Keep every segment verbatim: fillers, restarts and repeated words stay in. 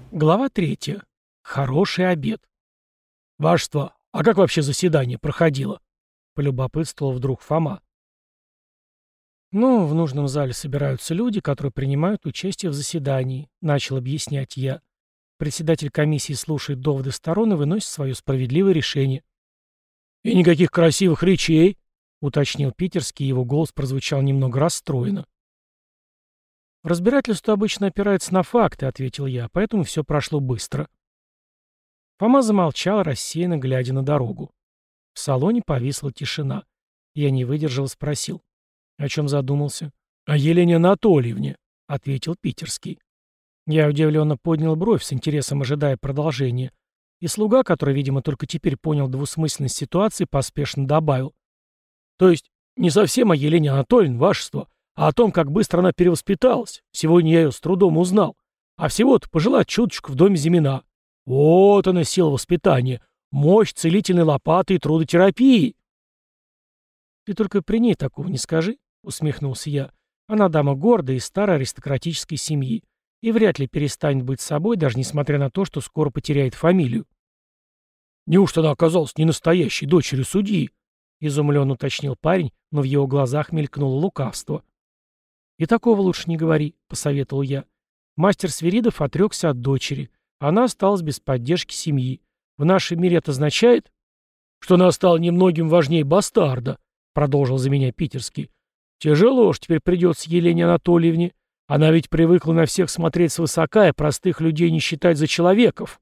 Глава третья. Хороший обед. «Вашество, а как вообще заседание проходило?» — полюбопытствовал вдруг Фома. «Ну, в нужном зале собираются люди, которые принимают участие в заседании», — начал объяснять я. Председатель комиссии слушает доводы сторон и выносит свое справедливое решение. «И никаких красивых речей?» — уточнил Питерский, и его голос прозвучал немного расстроенно. «Разбирательство обычно опирается на факты», — ответил я, — «поэтому все прошло быстро». Фома замолчал, рассеянно глядя на дорогу. В салоне повисла тишина. Я не выдержал и спросил. «О чем задумался?» «О Елене Анатольевне», — ответил Питерский. Я удивленно поднял бровь, с интересом ожидая продолжения. И слуга, который, видимо, только теперь понял двусмысленность ситуации, поспешно добавил. «То есть не совсем о Елене Анатольевне, вашество, а о том, как быстро она перевоспиталась. Сегодня я ее с трудом узнал. А всего-то пожила чуточку в доме Зимина. Вот она, сила воспитания, мощь целительной лопаты и трудотерапии». «Ты только при ней такого не скажи», — усмехнулся я. «Она дама гордая из старой аристократической семьи и вряд ли перестанет быть собой, даже несмотря на то, что скоро потеряет фамилию». «Неужто она оказалась не настоящей дочерью судьи?» — изумленно уточнил парень, но в его глазах мелькнуло лукавство. «И такого лучше не говори», — посоветовал я. Мастер Свиридов отрекся от дочери. Она осталась без поддержки семьи. В нашем мире это означает, что она стала немногим важнее бастарда, — продолжил за меня Питерский. Тяжело уж теперь придется Елене Анатольевне. Она ведь привыкла на всех смотреть свысока и простых людей не считать за человеков.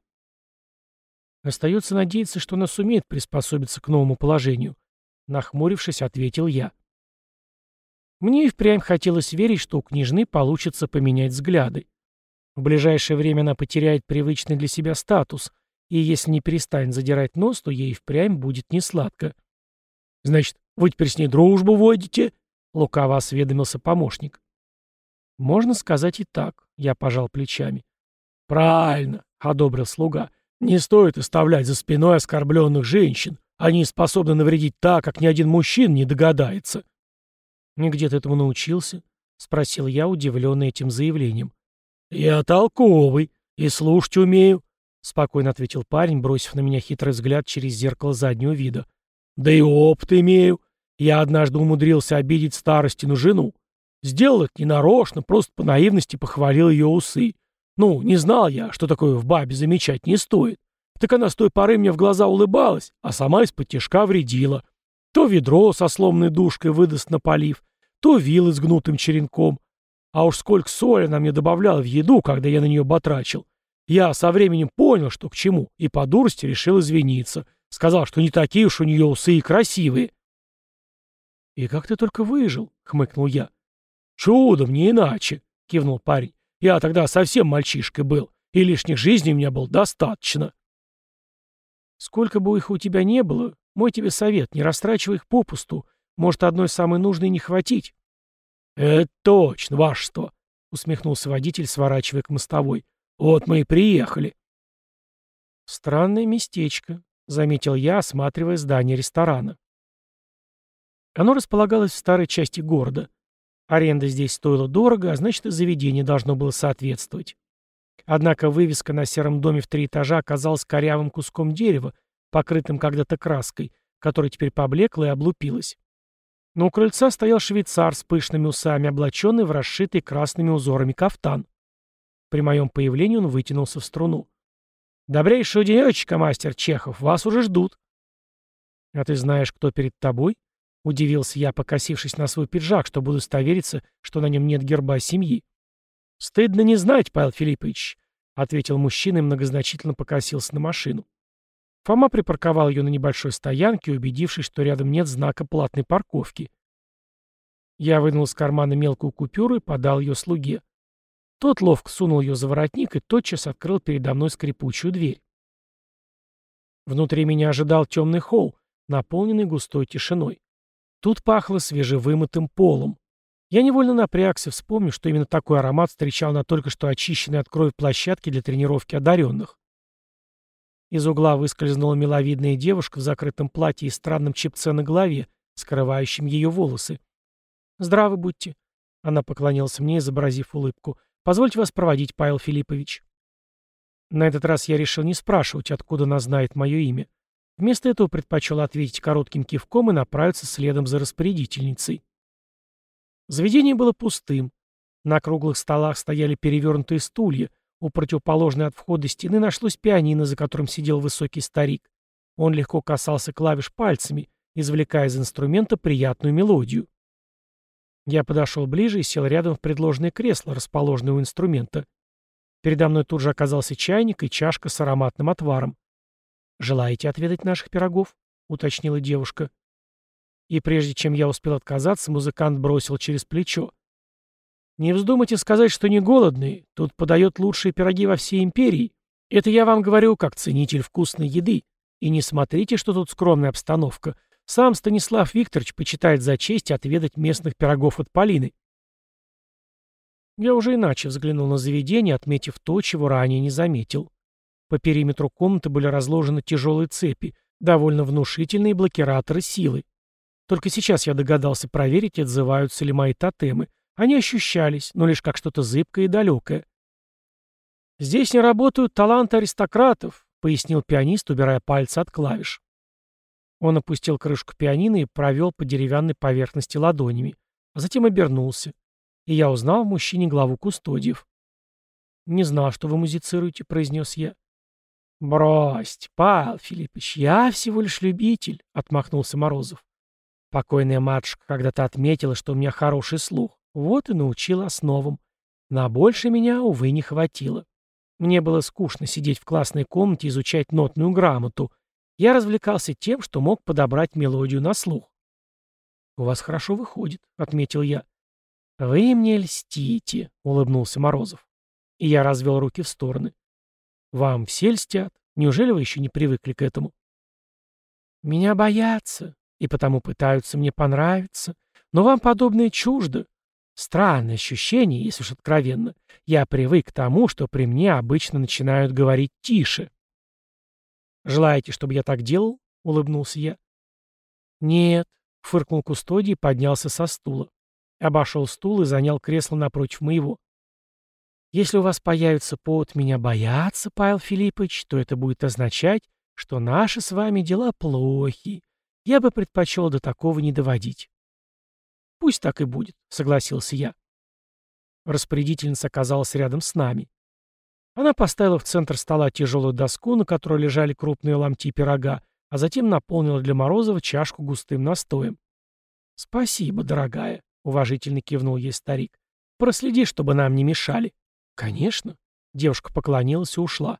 Остается надеяться, что она сумеет приспособиться к новому положению. Нахмурившись, ответил я. Мне и впрямь хотелось верить, что у княжны получится поменять взгляды. В ближайшее время она потеряет привычный для себя статус, и если не перестанет задирать нос, то ей впрямь будет несладко. «Значит, вы теперь с ней дружбу водите?» — лукаво осведомился помощник. «Можно сказать и так», — я пожал плечами. «Правильно», — одобрил слуга. «Не стоит оставлять за спиной оскорбленных женщин. Они способны навредить так, как ни один мужчина не догадается». «И где ты этому научился?» — спросил я, удивленный этим заявлением. «Я толковый и слушать умею», — спокойно ответил парень, бросив на меня хитрый взгляд через зеркало заднего вида. «Да и опыт имею. Я однажды умудрился обидеть старостину жену. Сделал это ненарочно, просто по наивности похвалил ее усы. Ну, не знал я, что такое в бабе замечать не стоит. Так она с той поры мне в глаза улыбалась, а сама из-под тишка вредила. То ведро со сломанной дужкой выдаст напалив, то вилы с гнутым черенком. А уж сколько соли она мне добавляла в еду, когда я на нее батрачил. Я со временем понял, что к чему, и по дурости решил извиниться. Сказал, что не такие уж у нее усы и красивые». «И как ты только выжил?» — хмыкнул я. «Чудом, не иначе», — кивнул парень. «Я тогда совсем мальчишкой был, и лишних жизней у меня было достаточно». «Сколько бы их у тебя не было, мой тебе совет, не растрачивай их попусту. Может, одной самой нужной не хватить». «Это точно, вашество», — усмехнулся водитель, сворачивая к мостовой. «Вот мы и приехали». «Странное местечко», — заметил я, осматривая здание ресторана. Оно располагалось в старой части города. Аренда здесь стоила дорого, а значит, и заведение должно было соответствовать. Однако вывеска на сером доме в три этажа оказалась корявым куском дерева, покрытым когда-то краской, которая теперь поблекла и облупилась. Но у крыльца стоял швейцар с пышными усами, облаченный в расшитый красными узорами кафтан. При моем появлении он вытянулся в струну. «Добрейшего денечка, мастер Чехов, вас уже ждут». «А ты знаешь, кто перед тобой?» — удивился я, покосившись на свой пиджак, чтобы удостовериться, что на нем нет герба семьи. «Стыдно не знать, Павел Филиппович», — ответил мужчина и многозначительно покосился на машину. Фома припарковал ее на небольшой стоянке, убедившись, что рядом нет знака платной парковки. Я вынул из кармана мелкую купюру и подал ее слуге. Тот ловко сунул ее за воротник и тотчас открыл передо мной скрипучую дверь. Внутри меня ожидал темный холл, наполненный густой тишиной. Тут пахло свежевымытым полом. Я невольно напрягся, вспомнив, что именно такой аромат встречал на только что очищенной от крови площадке для тренировки одаренных. Из угла выскользнула миловидная девушка в закрытом платье и странном чепце на голове, скрывающем ее волосы. «Здравы будьте», — она поклонилась мне, изобразив улыбку. «Позвольте вас проводить, Павел Филиппович». На этот раз я решил не спрашивать, откуда она знает мое имя. Вместо этого предпочел ответить коротким кивком и направиться следом за распорядительницей. Заведение было пустым. На круглых столах стояли перевернутые стулья. У противоположной от входа стены нашлось пианино, за которым сидел высокий старик. Он легко касался клавиш пальцами, извлекая из инструмента приятную мелодию. Я подошел ближе и сел рядом в предложенное кресло, расположенное у инструмента. Передо мной тут же оказался чайник и чашка с ароматным отваром. «Желаете отведать наших пирогов?» — уточнила девушка. И прежде чем я успел отказаться, музыкант бросил через плечо. «Не вздумайте сказать, что не голодные. Тут подают лучшие пироги во всей империи. Это я вам говорю как ценитель вкусной еды. И не смотрите, что тут скромная обстановка. Сам Станислав Викторович почитает за честь отведать местных пирогов от Полины». Я уже иначе взглянул на заведение, отметив то, чего ранее не заметил. По периметру комнаты были разложены тяжелые цепи, довольно внушительные блокираторы силы. Только сейчас я догадался проверить, отзываются ли мои тотемы. Они ощущались, но лишь как что-то зыбкое и далекое. «Здесь не работают таланты аристократов», — пояснил пианист, убирая пальцы от клавиш. Он опустил крышку пианино и провел по деревянной поверхности ладонями, а затем обернулся, и я узнал в мужчине главу кустодиев. «Не знал, что вы музицируете», — произнес я. «Бросьте, Павел Филиппович, я всего лишь любитель», — отмахнулся Морозов. «Покойная матушка когда-то отметила, что у меня хороший слух, вот и научила основам. На больше меня, увы, не хватило. Мне было скучно сидеть в классной комнате и изучать нотную грамоту. Я развлекался тем, что мог подобрать мелодию на слух». «У вас хорошо выходит», — отметил я. «Вы мне льстите», — улыбнулся Морозов. И я развел руки в стороны. «Вам все льстят? Неужели вы еще не привыкли к этому?» «Меня боятся, и потому пытаются мне понравиться. Но вам подобное чуждо. Странное ощущение, если уж откровенно. Я привык к тому, что при мне обычно начинают говорить тише». «Желаете, чтобы я так делал?» — улыбнулся я. «Нет», — фыркнул кустодий и поднялся со стула. Обошел стул и занял кресло напротив моего. «Если у вас появится повод меня бояться, Павел Филиппович, то это будет означать, что наши с вами дела плохи. Я бы предпочел до такого не доводить». «Пусть так и будет», — согласился я. Распорядительница оказалась рядом с нами. Она поставила в центр стола тяжелую доску, на которой лежали крупные ломти пирога, а затем наполнила для Морозова чашку густым настоем. «Спасибо, дорогая», — уважительно кивнул ей старик. «Проследи, чтобы нам не мешали». «Конечно». Девушка поклонилась и ушла.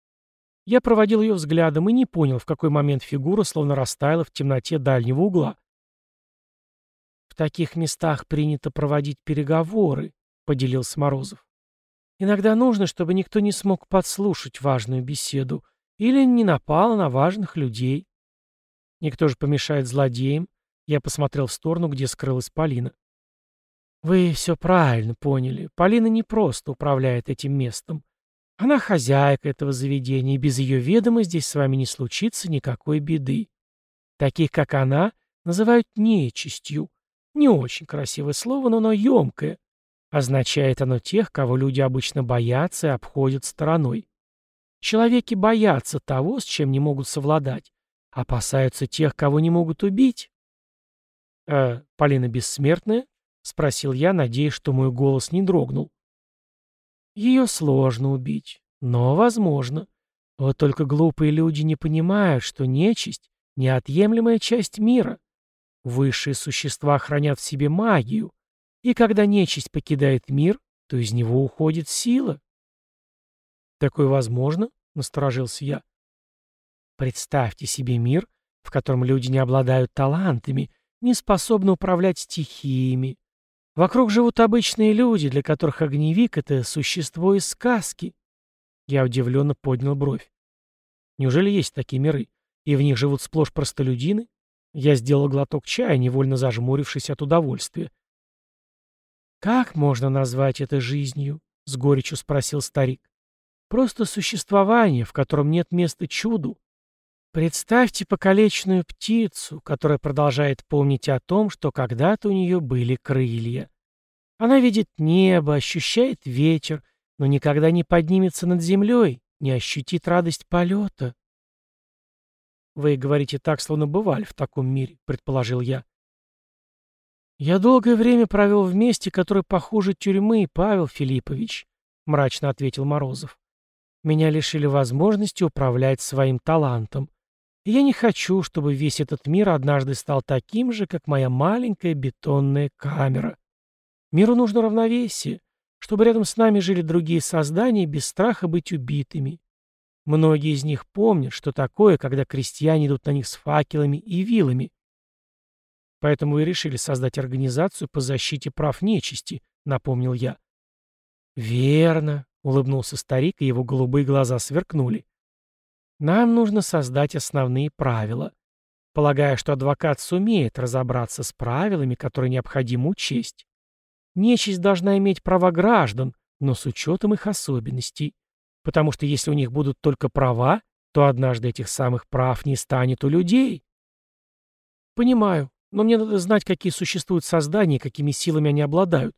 Я проводил ее взглядом и не понял, в какой момент фигура словно растаяла в темноте дальнего угла. «В таких местах принято проводить переговоры», — поделился Морозов. «Иногда нужно, чтобы никто не смог подслушать важную беседу или не напал на важных людей. Никто же помешает злодеям». Я посмотрел в сторону, где скрылась Полина. «Вы все правильно поняли. Полина не просто управляет этим местом. Она хозяйка этого заведения, и без ее ведома здесь с вами не случится никакой беды. Таких, как она, называют нечистью. Не очень красивое слово, но оно емкое. Означает оно тех, кого люди обычно боятся и обходят стороной. Человеки боятся того, с чем не могут совладать. Опасаются тех, кого не могут убить». «Э, Полина бессмертная?» — спросил я, надеясь, что мой голос не дрогнул. «Ее сложно убить, но возможно. Вот только глупые люди не понимают, что нечисть — неотъемлемая часть мира. Высшие существа хранят в себе магию, и когда нечисть покидает мир, то из него уходит сила». «Такое возможно?» — насторожился я. «Представьте себе мир, в котором люди не обладают талантами, не способны управлять стихиями. Вокруг живут обычные люди, для которых огневик — это существо из сказки». Я удивленно поднял бровь. «Неужели есть такие миры, и в них живут сплошь простолюдины?» Я сделал глоток чая, невольно зажмурившись от удовольствия. «Как можно назвать это жизнью?» — с горечью спросил старик. «Просто существование, в котором нет места чуду. Представьте покалеченную птицу, которая продолжает помнить о том, что когда-то у нее были крылья. Она видит небо, ощущает ветер, но никогда не поднимется над землей, не ощутит радость полета. Вы говорите так, словно бывали в таком мире, предположил я. Я долгое время провел в месте, которое похуже тюрьмы, Павел Филиппович, мрачно ответил Морозов. Меня лишили возможности управлять своим талантом. И я не хочу, чтобы весь этот мир однажды стал таким же, как моя маленькая бетонная камера. Миру нужно равновесие, чтобы рядом с нами жили другие создания без страха быть убитыми. Многие из них помнят, что такое, когда крестьяне идут на них с факелами и вилами. Поэтому и решили создать организацию по защите прав нечисти, напомнил я. Верно, улыбнулся старик, и его голубые глаза сверкнули. Нам нужно создать основные правила. Полагаю, что адвокат сумеет разобраться с правилами, которые необходимо учесть. Нечисть должна иметь права граждан, но с учетом их особенностей. Потому что если у них будут только права, то однажды этих самых прав не станет у людей. Понимаю, но мне надо знать, какие существуют создания и какими силами они обладают.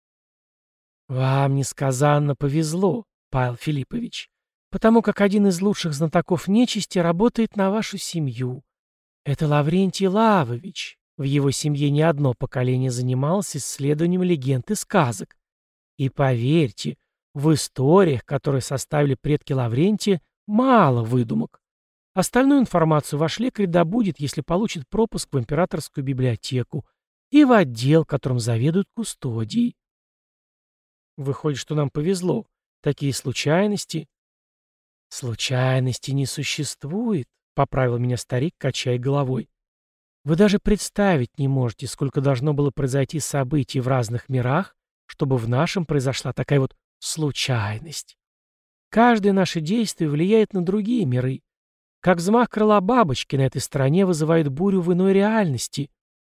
Вам несказанно повезло, Павел Филиппович, потому как один из лучших знатоков нечисти работает на вашу семью. Это Лаврентий Лавович. В его семье не одно поколение занималось исследованием легенд и сказок. И поверьте, в историях, которые составили предки Лаврентия, мало выдумок. Остальную информацию ваш лекарь добудет, если получит пропуск в императорскую библиотеку и в отдел, которым заведуют кустодией. Выходит, что нам повезло. Такие случайности... Случайности не существует, поправил меня старик, качая головой. Вы даже представить не можете, сколько должно было произойти событий в разных мирах, чтобы в нашем произошла такая вот случайность. Каждое наше действие влияет на другие миры. Как взмах крыла бабочки на этой стороне вызывает бурю в иной реальности.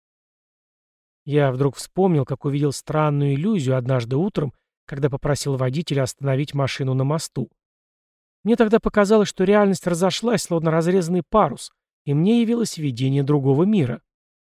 Я вдруг вспомнил, как увидел странную иллюзию однажды утром, когда попросил водителя остановить машину на мосту. Мне тогда показалось, что реальность разошлась, словно разрезанный парус, и мне явилось видение другого мира.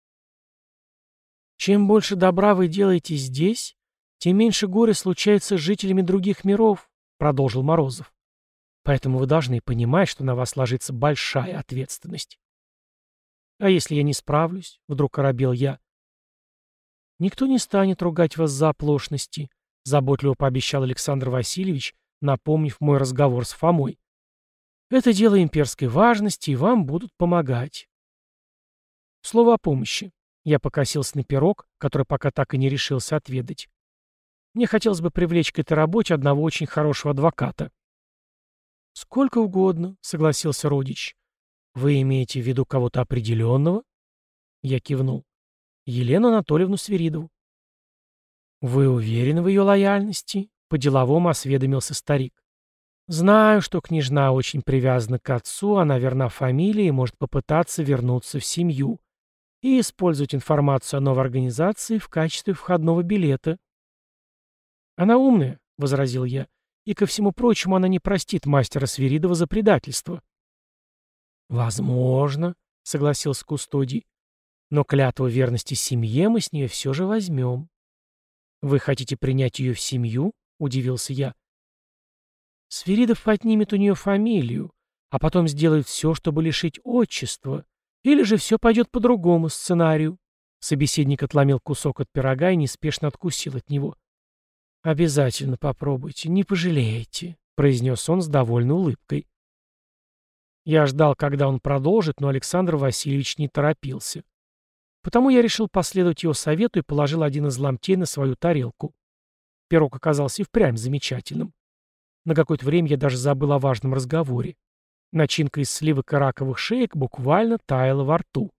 Чем больше добра вы делаете здесь, тем меньше горя случается с жителями других миров, продолжил Морозов. Поэтому вы должны понимать, что на вас ложится большая ответственность. А если я не справлюсь, вдруг оробел я. Никто не станет ругать вас за оплошности, заботливо пообещал Александр Васильевич, напомнив мой разговор с Фомой. Это дело имперской важности, и вам будут помогать. Слово о помощи. Я покосился на пирог, который пока так и не решился отведать. Мне хотелось бы привлечь к этой работе одного очень хорошего адвоката. «Сколько угодно», — согласился родич. «Вы имеете в виду кого-то определенного?» Я кивнул. «Елену Анатольевну Свиридову». «Вы уверены в ее лояльности?» — по-деловому осведомился старик. «Знаю, что княжна очень привязана к отцу, она верна фамилии и может попытаться вернуться в семью и использовать информацию о новой организации в качестве входного билета». «Она умная», — возразил я. И, ко всему прочему, она не простит мастера Свиридова за предательство. «Возможно», — согласился кустодий. «Но клятву верности семье мы с нее все же возьмем». «Вы хотите принять ее в семью?» — удивился я. «Свиридов отнимет у нее фамилию, а потом сделает все, чтобы лишить отчества. Или же все пойдет по другому сценарию». Собеседник отломил кусок от пирога и неспешно откусил от него. «Обязательно попробуйте, не пожалеете», — произнес он с довольной улыбкой. Я ждал, когда он продолжит, но Александр Васильевич не торопился. Потому я решил последовать его совету и положил один из ломтей на свою тарелку. Пирог оказался и впрямь замечательным. На какое-то время я даже забыл о важном разговоре. Начинка из сливок и раковых шеек буквально таяла во рту.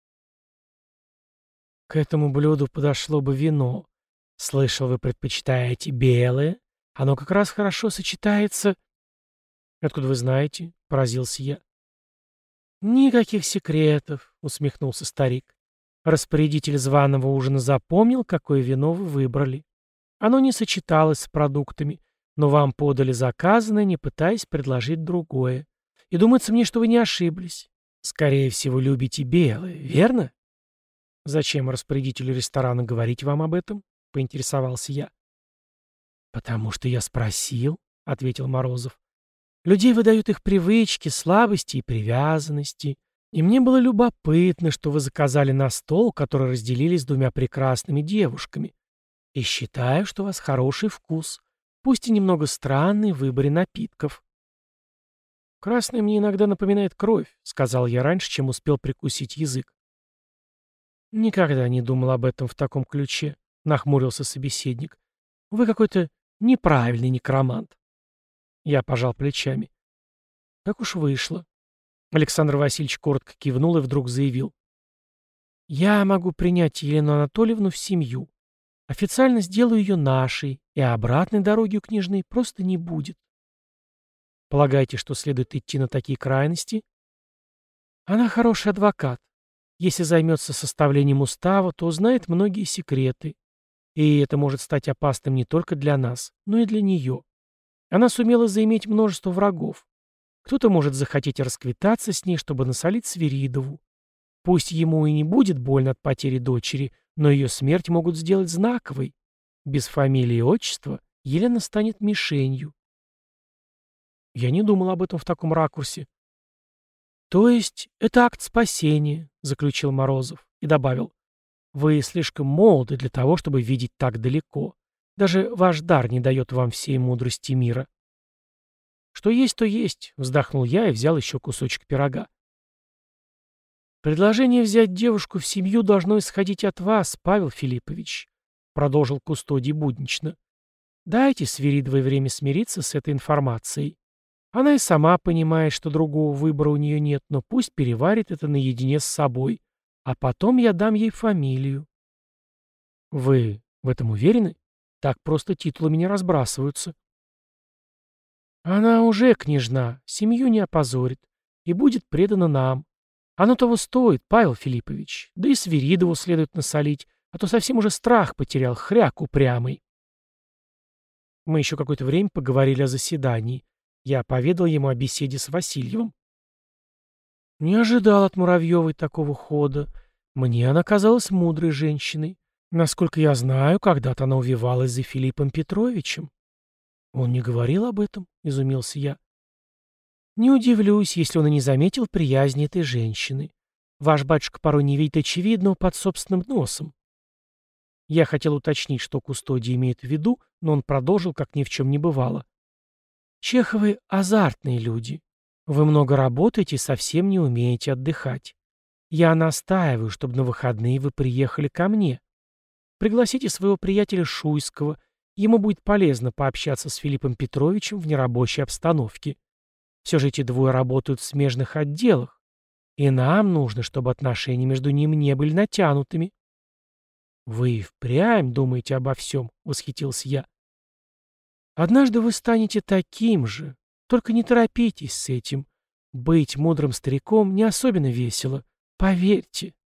К этому блюду подошло бы вино. Слышал, вы предпочитаете белое? Оно как раз хорошо сочетается. Откуда вы знаете? Поразился я. Никаких секретов, усмехнулся старик. Распорядитель званого ужина запомнил, какое вино вы выбрали. Оно не сочеталось с продуктами, но вам подали заказанное, не пытаясь предложить другое. И думается мне, что вы не ошиблись. Скорее всего, любите белое, верно? Зачем распорядителю ресторана говорить вам об этом? Поинтересовался я. «Потому что я спросил», — ответил Морозов. Людей выдают их привычки, слабости и привязанности. И мне было любопытно, что вы заказали на стол, который разделили с двумя прекрасными девушками. И считаю, что у вас хороший вкус, пусть и немного странный в выборе напитков. «Красное мне иногда напоминает кровь», — сказал я раньше, чем успел прикусить язык. «Никогда не думал об этом в таком ключе», — нахмурился собеседник. «Вы какой-то неправильный некромант». Я пожал плечами. «Так уж вышло». Александр Васильевич коротко кивнул и вдруг заявил. «Я могу принять Елену Анатольевну в семью. Официально сделаю ее нашей, и обратной дороги у княжны просто не будет». «Полагаете, что следует идти на такие крайности?» «Она хороший адвокат. Если займется составлением устава, то узнает многие секреты. И это может стать опасным не только для нас, но и для нее. Она сумела заиметь множество врагов. Кто-то может захотеть расквитаться с ней, чтобы насолить Свиридову. Пусть ему и не будет больно от потери дочери, но ее смерть могут сделать знаковой. Без фамилии и отчества Елена станет мишенью». Я не думал об этом в таком ракурсе. «То есть это акт спасения», — заключил Морозов и добавил. «Вы слишком молоды для того, чтобы видеть так далеко. Даже ваш дар не дает вам всей мудрости мира». «Что есть, то есть», — вздохнул я и взял еще кусочек пирога. «Предложение взять девушку в семью должно исходить от вас, Павел Филиппович», — продолжил Кустодий буднично. «Дайте Свиридовой время смириться с этой информацией. Она и сама понимает, что другого выбора у нее нет, но пусть переварит это наедине с собой, а потом я дам ей фамилию». «Вы в этом уверены? Так просто титулами не разбрасываются». «Она уже княжна, семью не опозорит и будет предана нам. Оно того стоит, Павел Филиппович, да и Свиридову следует насолить, а то совсем уже страх потерял, хряк упрямый». Мы еще какое-то время поговорили о заседании. Я поведал ему о беседе с Васильевым. Не ожидал от Муравьевой такого хода. Мне она казалась мудрой женщиной. Насколько я знаю, когда-то она увивалась за Филиппом Петровичем. Он не говорил об этом, изумился я. Не удивлюсь, если он и не заметил приязни этой женщины. Ваш батюшка порой не видит очевидного под собственным носом. Я хотел уточнить, что Кустодий имеет в виду, но он продолжил, как ни в чем не бывало. Чеховы — азартные люди. Вы много работаете и совсем не умеете отдыхать. Я настаиваю, чтобы на выходные вы приехали ко мне. Пригласите своего приятеля Шуйского. Ему будет полезно пообщаться с Филиппом Петровичем в нерабочей обстановке. Все же эти двое работают в смежных отделах. И нам нужно, чтобы отношения между ними не были натянутыми. «Вы и впрямь думаете обо всем», — восхитился я. «Однажды вы станете таким же. Только не торопитесь с этим. Быть мудрым стариком не особенно весело. Поверьте».